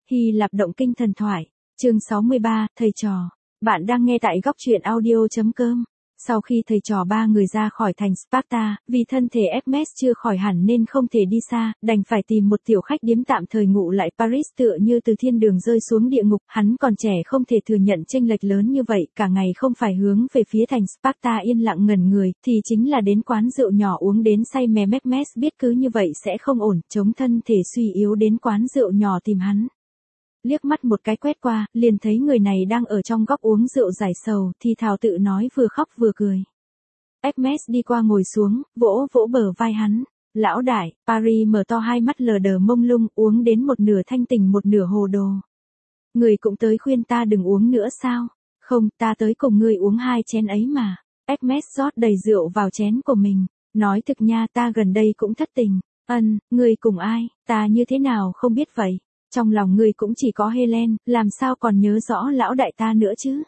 Hy Lạp động kinh thần thoại. Chương 63, thầy trò. Bạn đang nghe tại góc truyện audio.com. Sau khi thầy trò ba người ra khỏi thành Sparta, vì thân thể Hermes chưa khỏi hẳn nên không thể đi xa, đành phải tìm một tiểu khách điếm tạm thời ngụ lại Paris tựa như từ thiên đường rơi xuống địa ngục. Hắn còn trẻ không thể thừa nhận chênh lệch lớn như vậy, cả ngày không phải hướng về phía thành Sparta yên lặng ngẩn người, thì chính là đến quán rượu nhỏ uống đến say mè. Hermes biết cứ như vậy sẽ không ổn, chống thân thể suy yếu đến quán rượu nhỏ tìm hắn. Liếc mắt một cái quét qua, liền thấy người này đang ở trong góc uống rượu giải sầu, thì thào tự nói vừa khóc vừa cười. Hermes đi qua ngồi xuống, vỗ vỗ bờ vai hắn. Lão đại, Paris mở to hai mắt lờ đờ mông lung, uống đến một nửa thanh tỉnh một nửa hồ đồ. Người cũng tới khuyên ta đừng uống nữa sao? Không, ta tới cùng ngươi uống hai chén ấy mà. Hermes rót đầy rượu vào chén của mình. Nói thực nha, ta gần đây cũng thất tình. Ngươi cùng ai? Ta như thế nào không biết vậy? Trong lòng ngươi cũng chỉ có Helen, làm sao còn nhớ rõ lão đại ta nữa chứ?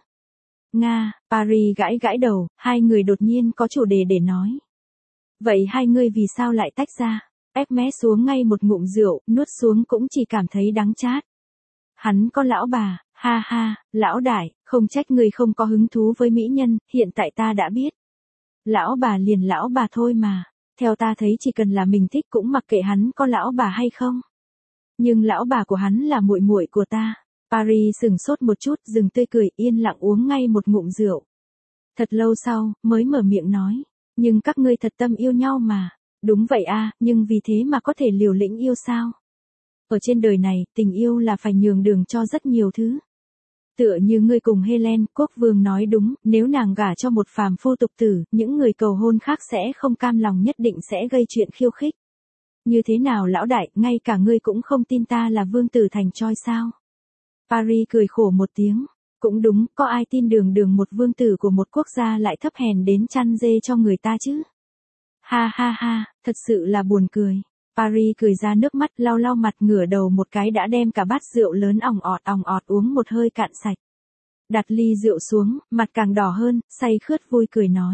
Nga, Paris gãi gãi đầu, hai người đột nhiên có chủ đề để nói. Vậy hai ngươi vì sao lại tách ra? Hermes xuống ngay một ngụm rượu, nuốt xuống cũng chỉ cảm thấy đắng chát. Hắn có lão bà, ha ha, lão đại, không trách ngươi không có hứng thú với mỹ nhân, hiện tại ta đã biết. Lão bà liền lão bà thôi mà, theo ta thấy chỉ cần là mình thích cũng mặc kệ hắn có lão bà hay không. Nhưng lão bà của hắn là muội muội của ta. Paris sửng sốt một chút, dừng tươi cười, yên lặng uống ngay một ngụm rượu. Thật lâu sau, mới mở miệng nói. Nhưng các ngươi thật tâm yêu nhau mà. Đúng vậy a, nhưng vì thế mà có thể liều lĩnh yêu sao? Ở trên đời này, tình yêu là phải nhường đường cho rất nhiều thứ. Tựa như ngươi cùng Helen, quốc vương nói đúng, nếu nàng gả cho một phàm phu tục tử, những người cầu hôn khác sẽ không cam lòng, nhất định sẽ gây chuyện khiêu khích. Như thế nào lão đại, ngay cả ngươi cũng không tin ta là vương tử thành Troy sao? Paris cười khổ một tiếng. Cũng đúng, có ai tin đường một vương tử của một quốc gia lại thấp hèn đến chăn dê cho người ta chứ? Ha ha ha, thật sự là buồn cười. Paris cười ra nước mắt, lau lau mặt, ngửa đầu một cái đã đem cả bát rượu lớn ỏng ọt uống một hơi cạn sạch. Đặt ly rượu xuống, mặt càng đỏ hơn, say khướt vui cười nói.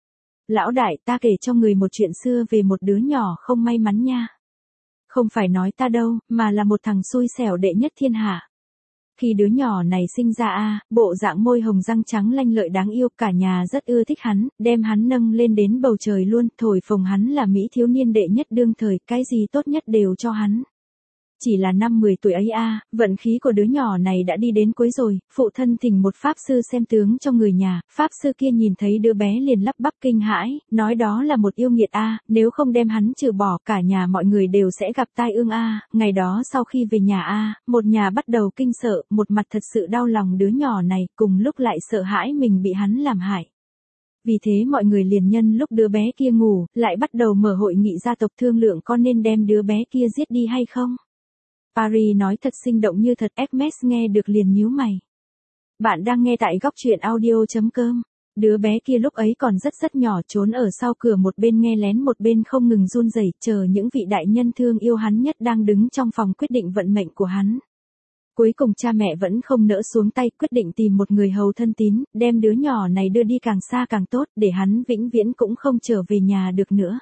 Lão đại, ta kể cho người một chuyện xưa về một đứa nhỏ không may mắn nha. Không phải nói ta đâu, mà là một thằng xui xẻo đệ nhất thiên hạ. Khi đứa nhỏ này sinh ra bộ dạng môi hồng răng trắng lanh lợi đáng yêu, cả nhà rất ưa thích hắn, đem hắn nâng lên đến bầu trời luôn, thổi phồng hắn là mỹ thiếu niên đệ nhất đương thời, cái gì tốt nhất đều cho hắn. Chỉ là năm 10 tuổi ấy vận khí của đứa nhỏ này đã đi đến cuối rồi, phụ thân thỉnh một pháp sư xem tướng cho người nhà, pháp sư kia nhìn thấy đứa bé liền lắp bắp kinh hãi, nói đó là một yêu nghiệt nếu không đem hắn trừ bỏ, cả nhà mọi người đều sẽ gặp tai ương Ngày đó sau khi về nhà một nhà bắt đầu kinh sợ, một mặt thật sự đau lòng đứa nhỏ này, cùng lúc lại sợ hãi mình bị hắn làm hại. Vì thế mọi người liền nhân lúc đứa bé kia ngủ, lại bắt đầu mở hội nghị gia tộc thương lượng có nên đem đứa bé kia giết đi hay không. Paris nói thật sinh động như thật, Hermes nghe được liền nhíu mày. Bạn đang nghe tại góc truyện audio.com. Đứa bé kia lúc ấy còn rất nhỏ, trốn ở sau cửa, một bên nghe lén một bên không ngừng run rẩy, chờ những vị đại nhân thương yêu hắn nhất đang đứng trong phòng quyết định vận mệnh của hắn. Cuối cùng cha mẹ vẫn không nỡ xuống tay, quyết định tìm một người hầu thân tín, đem đứa nhỏ này đưa đi càng xa càng tốt, để hắn vĩnh viễn cũng không trở về nhà được nữa.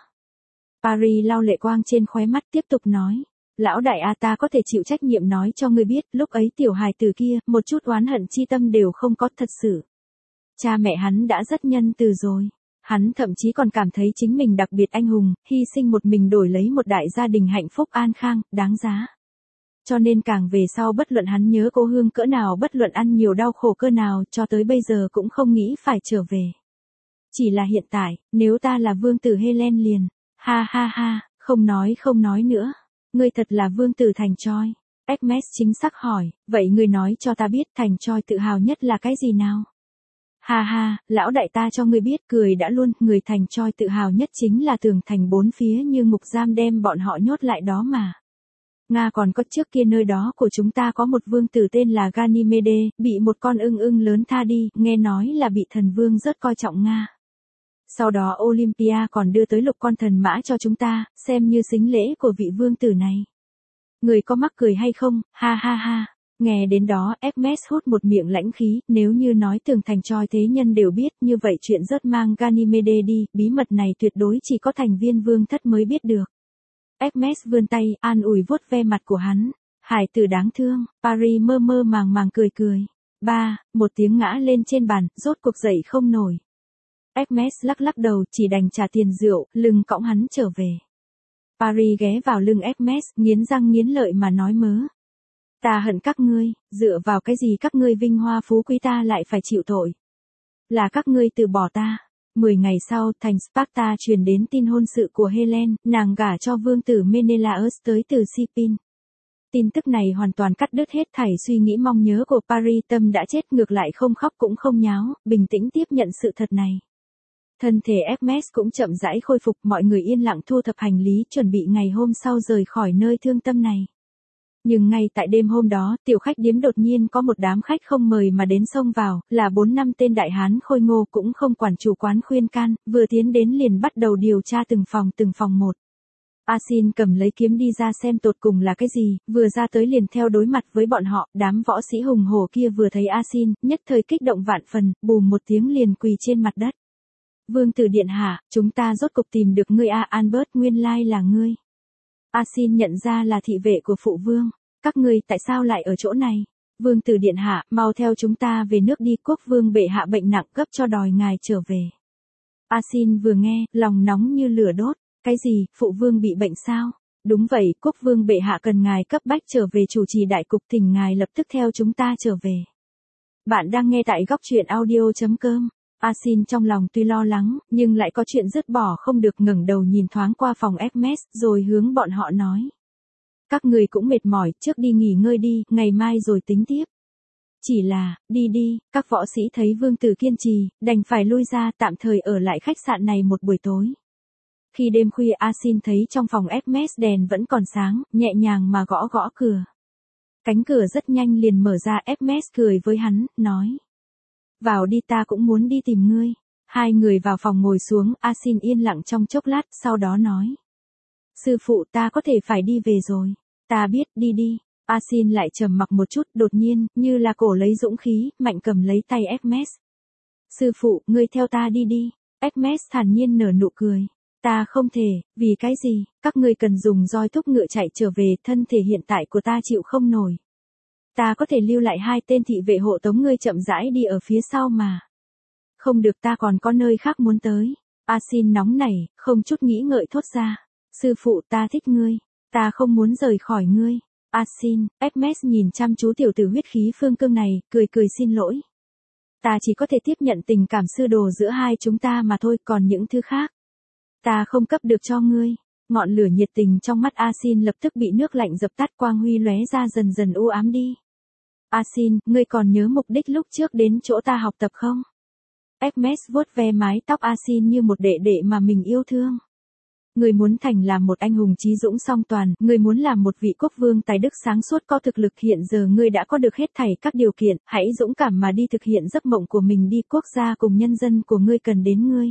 Paris lau lệ quang trên khóe mắt, tiếp tục nói. Lão đại ta có thể chịu trách nhiệm nói cho ngươi biết, lúc ấy tiểu hài tử kia, một chút oán hận chi tâm đều không có, thật sự. Cha mẹ hắn đã rất nhân từ rồi. Hắn thậm chí còn cảm thấy chính mình đặc biệt anh hùng, hy sinh một mình đổi lấy một đại gia đình hạnh phúc an khang, đáng giá. Cho nên càng về sau bất luận hắn nhớ cô Hương cỡ nào, bất luận ăn nhiều đau khổ cỡ nào, cho tới bây giờ cũng không nghĩ phải trở về. Chỉ là hiện tại, nếu ta là vương tử Helen liền, ha ha ha, không nói nữa. Ngươi thật là vương tử thành Troy. Hermes chính xác hỏi, vậy ngươi nói cho ta biết thành Troy tự hào nhất là cái gì nào? Ha ha, lão đại ta cho ngươi biết, cười đã luôn, người thành Troy tự hào nhất chính là tường thành bốn phía như ngục giam đem bọn họ nhốt lại đó mà. Nga còn có trước kia nơi đó của chúng ta có một vương tử tên là Ganymede, bị một con ưng lớn tha đi, nghe nói là bị thần vương rất coi trọng Nga. Sau đó Olympia còn đưa tới lục con thần mã cho chúng ta, xem như sính lễ của vị vương tử này. Người có mắc cười hay không, ha ha ha. Nghe đến đó, Hermes hút một miệng lãnh khí, nếu như nói tường thành Troy thế nhân đều biết, như vậy chuyện rớt mang Ganymede đi, bí mật này tuyệt đối chỉ có thành viên vương thất mới biết được. Hermes vươn tay, an ủi vuốt ve mặt của hắn. Hải tử đáng thương, Paris mơ mơ màng màng cười cười. Ba, một tiếng ngã lên trên bàn, rốt cuộc dậy không nổi. Hermes lắc lắc đầu, chỉ đành trả tiền rượu, lưng cõng hắn trở về. Paris ghé vào lưng Hermes, nghiến răng nghiến lợi mà nói mớ. Ta hận các ngươi, dựa vào cái gì các ngươi vinh hoa phú quý ta lại phải chịu tội. Là các ngươi từ bỏ ta. 10 ngày sau, thành Sparta truyền đến tin hôn sự của Helen, nàng gả cho vương tử Menelaus tới từ Sipin. Tin tức này hoàn toàn cắt đứt hết thảy suy nghĩ mong nhớ của Paris, tâm đã chết ngược lại không khóc cũng không nháo, bình tĩnh tiếp nhận sự thật này. Thân thể Hermes cũng chậm rãi khôi phục, mọi người yên lặng thu thập hành lý chuẩn bị ngày hôm sau rời khỏi nơi thương tâm này. Nhưng ngay tại đêm hôm đó, tiểu khách điếm đột nhiên có một đám khách không mời mà đến xông vào, là 4-5 tên đại hán khôi ngô cũng không quản chủ quán khuyên can, vừa tiến đến liền bắt đầu điều tra từng phòng một. Asin cầm lấy kiếm đi ra xem tột cùng là cái gì, vừa ra tới liền theo đối mặt với bọn họ, đám võ sĩ hùng hổ kia vừa thấy Asin, nhất thời kích động vạn phần, bùm một tiếng liền quỳ trên mặt đất. Vương tử điện hạ, chúng ta rốt cục tìm được ngươi Albert, nguyên lai là ngươi. Asin nhận ra là thị vệ của phụ vương. Các ngươi tại sao lại ở chỗ này? Vương tử điện hạ, mau theo chúng ta về nước đi, quốc vương bệ hạ bệnh nặng gấp cho đòi ngài trở về. Asin vừa nghe, lòng nóng như lửa đốt. Cái gì, phụ vương bị bệnh sao? Đúng vậy, quốc vương bệ hạ cần ngài cấp bách trở về chủ trì đại cục, thỉnh ngài lập tức theo chúng ta trở về. Bạn đang nghe tại góc truyện audio.com. Asin trong lòng tuy lo lắng, nhưng lại có chuyện dứt bỏ không được, ngẩng đầu nhìn thoáng qua phòng Hermes, rồi hướng bọn họ nói. Các người cũng mệt mỏi, trước đi nghỉ ngơi đi, ngày mai rồi tính tiếp. Chỉ là, đi, các võ sĩ thấy vương tử kiên trì, đành phải lui ra, tạm thời ở lại khách sạn này một buổi tối. Khi đêm khuya Asin thấy trong phòng Hermes đèn vẫn còn sáng, nhẹ nhàng mà gõ gõ cửa. Cánh cửa rất nhanh liền mở ra, Hermes cười với hắn, nói. Vào đi, ta cũng muốn đi tìm ngươi. Hai người vào phòng ngồi xuống, Asin yên lặng trong chốc lát, sau đó nói. Sư phụ, ta có thể phải đi về rồi. Ta biết, đi. Asin lại trầm mặc một chút, đột nhiên, như là cổ lấy dũng khí, mạnh cầm lấy tay Hermes. Sư phụ, ngươi theo ta đi. Hermes thản nhiên nở nụ cười. Ta không thể, vì cái gì, các ngươi cần dùng roi thúc ngựa chạy trở về, thân thể hiện tại của ta chịu không nổi. Ta có thể lưu lại 2 tên thị vệ hộ tống ngươi chậm rãi đi ở phía sau mà. Không được, ta còn có nơi khác muốn tới. Asin nóng nảy, không chút nghĩ ngợi thốt ra. Sư phụ, ta thích ngươi. Ta không muốn rời khỏi ngươi. Asin, Hermes nhìn chăm chú tiểu tử huyết khí phương cương này, cười xin lỗi. Ta chỉ có thể tiếp nhận tình cảm sư đồ giữa hai chúng ta mà thôi, còn những thứ khác. Ta không cấp được cho ngươi. Ngọn lửa nhiệt tình trong mắt Asin lập tức bị nước lạnh dập tắt, quang huy lóe ra dần dần u ám đi. Asin, ngươi còn nhớ mục đích lúc trước đến chỗ ta học tập không? Hermes vuốt ve mái tóc Asin như một đệ đệ mà mình yêu thương. Ngươi muốn thành làm một anh hùng chí dũng song toàn, ngươi muốn làm một vị quốc vương tài đức sáng suốt có thực lực, hiện giờ ngươi đã có được hết thảy các điều kiện, hãy dũng cảm mà đi thực hiện giấc mộng của mình đi, quốc gia cùng nhân dân của ngươi cần đến ngươi.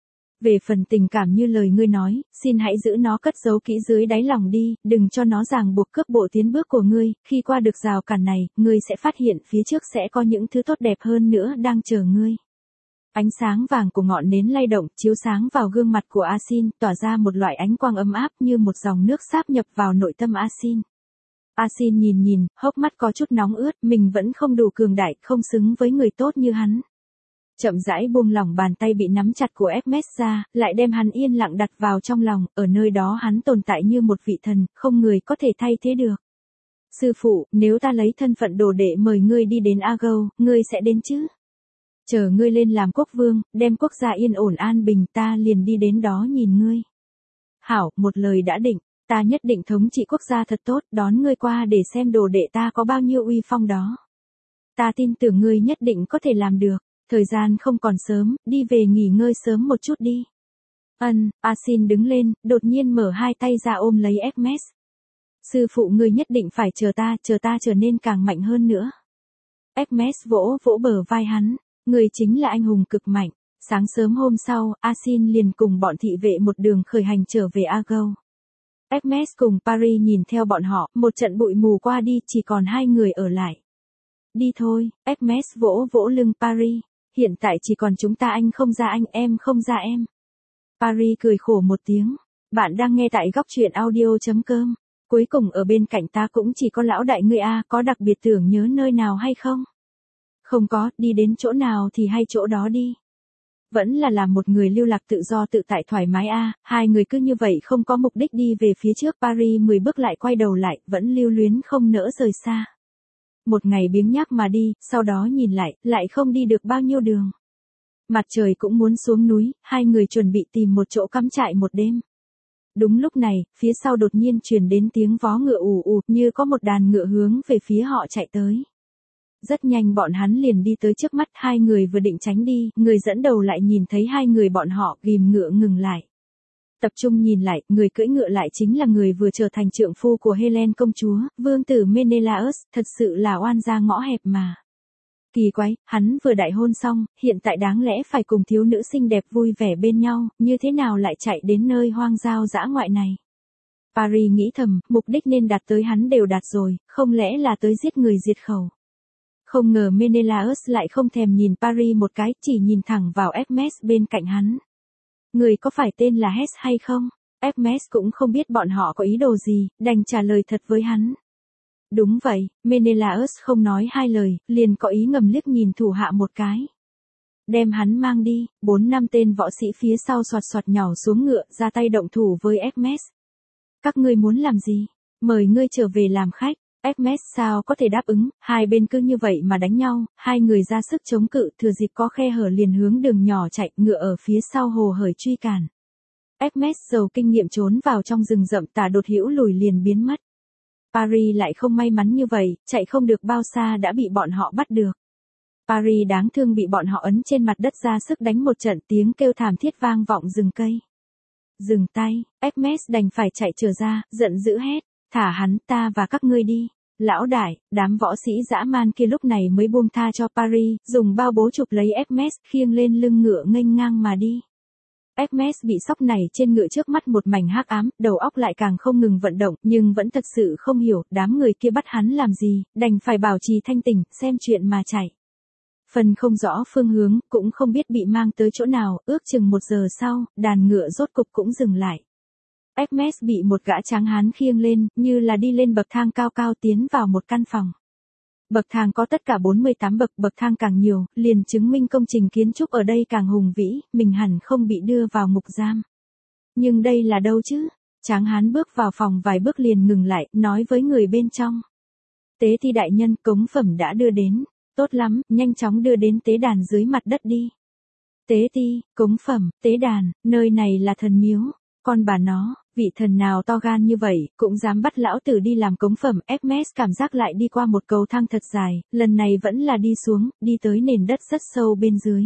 Về phần tình cảm như lời ngươi nói, xin hãy giữ nó cất giấu kỹ dưới đáy lòng đi, đừng cho nó ràng buộc cước bộ tiến bước của ngươi, khi qua được rào cản này, ngươi sẽ phát hiện phía trước sẽ có những thứ tốt đẹp hơn nữa đang chờ ngươi. Ánh sáng vàng của ngọn nến lay động, chiếu sáng vào gương mặt của Asin, tỏa ra một loại ánh quang ấm áp như một dòng nước sáp nhập vào nội tâm Asin. Asin nhìn, hốc mắt có chút nóng ướt, mình vẫn không đủ cường đại, không xứng với người tốt như hắn. Chậm rãi buông lỏng bàn tay bị nắm chặt của Hermes ra, lại đem hắn yên lặng đặt vào trong lòng, ở nơi đó hắn tồn tại như một vị thần, không người có thể thay thế được. Sư phụ, nếu ta lấy thân phận đồ đệ mời ngươi đi đến Argos, ngươi sẽ đến chứ? Chờ ngươi lên làm quốc vương, đem quốc gia yên ổn an bình, ta liền đi đến đó nhìn ngươi. Hảo, một lời đã định, ta nhất định thống trị quốc gia thật tốt, đón ngươi qua để xem đồ đệ ta có bao nhiêu uy phong đó. Ta tin tưởng ngươi nhất định có thể làm được. Thời gian không còn sớm, đi về nghỉ ngơi sớm một chút đi. Asin đứng lên, đột nhiên mở hai tay ra ôm lấy Hermes. Sư phụ ngươi nhất định phải chờ ta trở nên càng mạnh hơn nữa. Hermes vỗ bờ vai hắn, ngươi chính là anh hùng cực mạnh. Sáng sớm hôm sau, Asin liền cùng bọn thị vệ một đường khởi hành trở về Argos. Hermes cùng Paris nhìn theo bọn họ, một trận bụi mù qua đi, chỉ còn 2 người ở lại. Đi thôi, Hermes vỗ lưng Paris. Hiện tại chỉ còn chúng ta, anh không ra anh, em không ra em. Paris cười khổ một tiếng. Bạn đang nghe tại góc truyện audio.com. Cuối cùng ở bên cạnh ta cũng chỉ có lão đại ngươi a, có đặc biệt tưởng nhớ nơi nào hay không? Không có, đi đến chỗ nào thì hay chỗ đó đi. Vẫn là làm một người lưu lạc tự do tự tại thoải mái a. Hai người cứ như vậy không có mục đích đi về phía trước Paris 10 bước lại quay đầu lại, vẫn lưu luyến không nỡ rời xa. Một ngày biếng nhác mà đi, sau đó nhìn lại không đi được bao nhiêu đường. Mặt trời cũng muốn xuống núi, hai người chuẩn bị tìm một chỗ cắm trại một đêm. Đúng lúc này, phía sau đột nhiên truyền đến tiếng vó ngựa ù ù, như có một đàn ngựa hướng về phía họ chạy tới. Rất nhanh bọn hắn liền đi tới trước mắt, hai người vừa định tránh đi, người dẫn đầu lại nhìn thấy hai người bọn họ ghim ngựa ngừng lại. Tập trung nhìn lại, người cưỡi ngựa lại chính là người vừa trở thành trượng phu của Helen công chúa, vương tử Menelaus, thật sự là oan gia ngõ hẹp mà. Kỳ quái, hắn vừa đại hôn xong, hiện tại đáng lẽ phải cùng thiếu nữ xinh đẹp vui vẻ bên nhau, như thế nào lại chạy đến nơi hoang giao dã ngoại này. Paris nghĩ thầm, mục đích nên đạt tới hắn đều đạt rồi, không lẽ là tới giết người diệt khẩu. Không ngờ Menelaus lại không thèm nhìn Paris một cái, chỉ nhìn thẳng vào Hermes bên cạnh hắn. Người có phải tên là Hess hay không? Hermes cũng không biết bọn họ có ý đồ gì, đành trả lời thật với hắn. Đúng vậy, Menelaus không nói hai lời, liền có ý ngầm liếc nhìn thủ hạ một cái. Đem hắn mang đi, 4-5 tên võ sĩ phía sau xoạt xoạt nhảy xuống ngựa, ra tay động thủ với Hermes. Các ngươi muốn làm gì? Mời ngươi trở về làm khách. Hermes sao có thể đáp ứng, hai bên cứ như vậy mà đánh nhau, hai người ra sức chống cự, thừa dịp có khe hở liền hướng đường nhỏ chạy, ngựa ở phía sau hồ hởi truy cản. Hermes giàu kinh nghiệm trốn vào trong rừng rậm, tả đột hữu lùi liền biến mất. Paris lại không may mắn như vậy, chạy không được bao xa đã bị bọn họ bắt được. Paris đáng thương bị bọn họ ấn trên mặt đất ra sức đánh một trận, tiếng kêu thảm thiết vang vọng rừng cây. Dừng tay, Hermes đành phải chạy trở ra, giận dữ hét, thả hắn, ta và các ngươi đi. Lão đại, đám võ sĩ dã man kia lúc này mới buông tha cho Paris, dùng bao bố chụp lấy Hermes, khiêng lên lưng ngựa nghênh ngang mà đi. Hermes bị sóc này trên ngựa trước mắt một mảnh hắc ám, đầu óc lại càng không ngừng vận động, nhưng vẫn thật sự không hiểu, đám người kia bắt hắn làm gì, đành phải bảo trì thanh tỉnh, xem chuyện mà chạy. Phần không rõ phương hướng, cũng không biết bị mang tới chỗ nào, ước chừng 1 giờ sau, đàn ngựa rốt cục cũng dừng lại. Hermes bị một gã tráng hán khiêng lên, như là đi lên bậc thang cao cao tiến vào một căn phòng. Bậc thang có tất cả 48 bậc, bậc thang càng nhiều, liền chứng minh công trình kiến trúc ở đây càng hùng vĩ, mình hẳn không bị đưa vào ngục giam. Nhưng đây là đâu chứ? Tráng hán bước vào phòng vài bước liền ngừng lại, nói với người bên trong. Tế thi đại nhân, cống phẩm đã đưa đến. Tốt lắm, nhanh chóng đưa đến tế đàn dưới mặt đất đi. Tế thi, cống phẩm, tế đàn, nơi này là thần miếu. Con bà nó, vị thần nào to gan như vậy, cũng dám bắt lão tử đi làm cống phẩm. Hermes cảm giác lại đi qua một cầu thang thật dài, lần này vẫn là đi xuống, đi tới nền đất rất sâu bên dưới.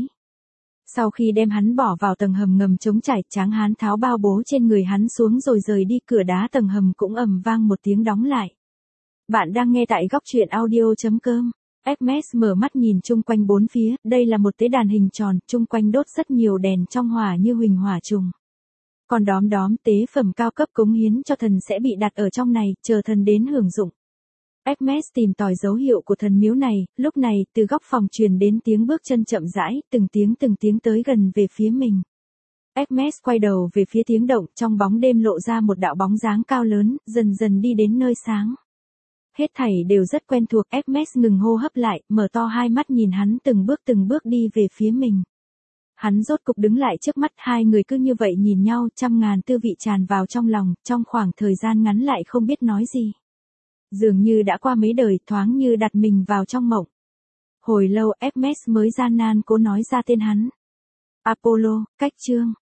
Sau khi đem hắn bỏ vào tầng hầm ngầm trống trải, tráng hán tháo bao bố trên người hắn xuống rồi rời đi, cửa đá tầng hầm cũng ầm vang một tiếng đóng lại. Bạn đang nghe tại góc truyện audio.com. Hermes mở mắt nhìn chung quanh bốn phía, đây là một tế đàn hình tròn, chung quanh đốt rất nhiều đèn trong hỏa như huỳnh hỏa trùng. Còn đóm tế phẩm cao cấp cống hiến cho thần sẽ bị đặt ở trong này, chờ thần đến hưởng dụng. Hermes tìm tòi dấu hiệu của thần miếu này, lúc này, từ góc phòng truyền đến tiếng bước chân chậm rãi, từng tiếng tới gần về phía mình. Hermes quay đầu về phía tiếng động, trong bóng đêm lộ ra một đạo bóng dáng cao lớn, dần dần đi đến nơi sáng. Hết thảy đều rất quen thuộc, Hermes ngừng hô hấp lại, mở to hai mắt nhìn hắn từng bước đi về phía mình. Hắn rốt cục đứng lại trước mắt, hai người cứ như vậy nhìn nhau, trăm ngàn tư vị tràn vào trong lòng, trong khoảng thời gian ngắn lại không biết nói gì. Dường như đã qua mấy đời, thoáng như đặt mình vào trong mộng. Hồi lâu, Hermes mới gian nan cố nói ra tên hắn. Apollo, cách chương.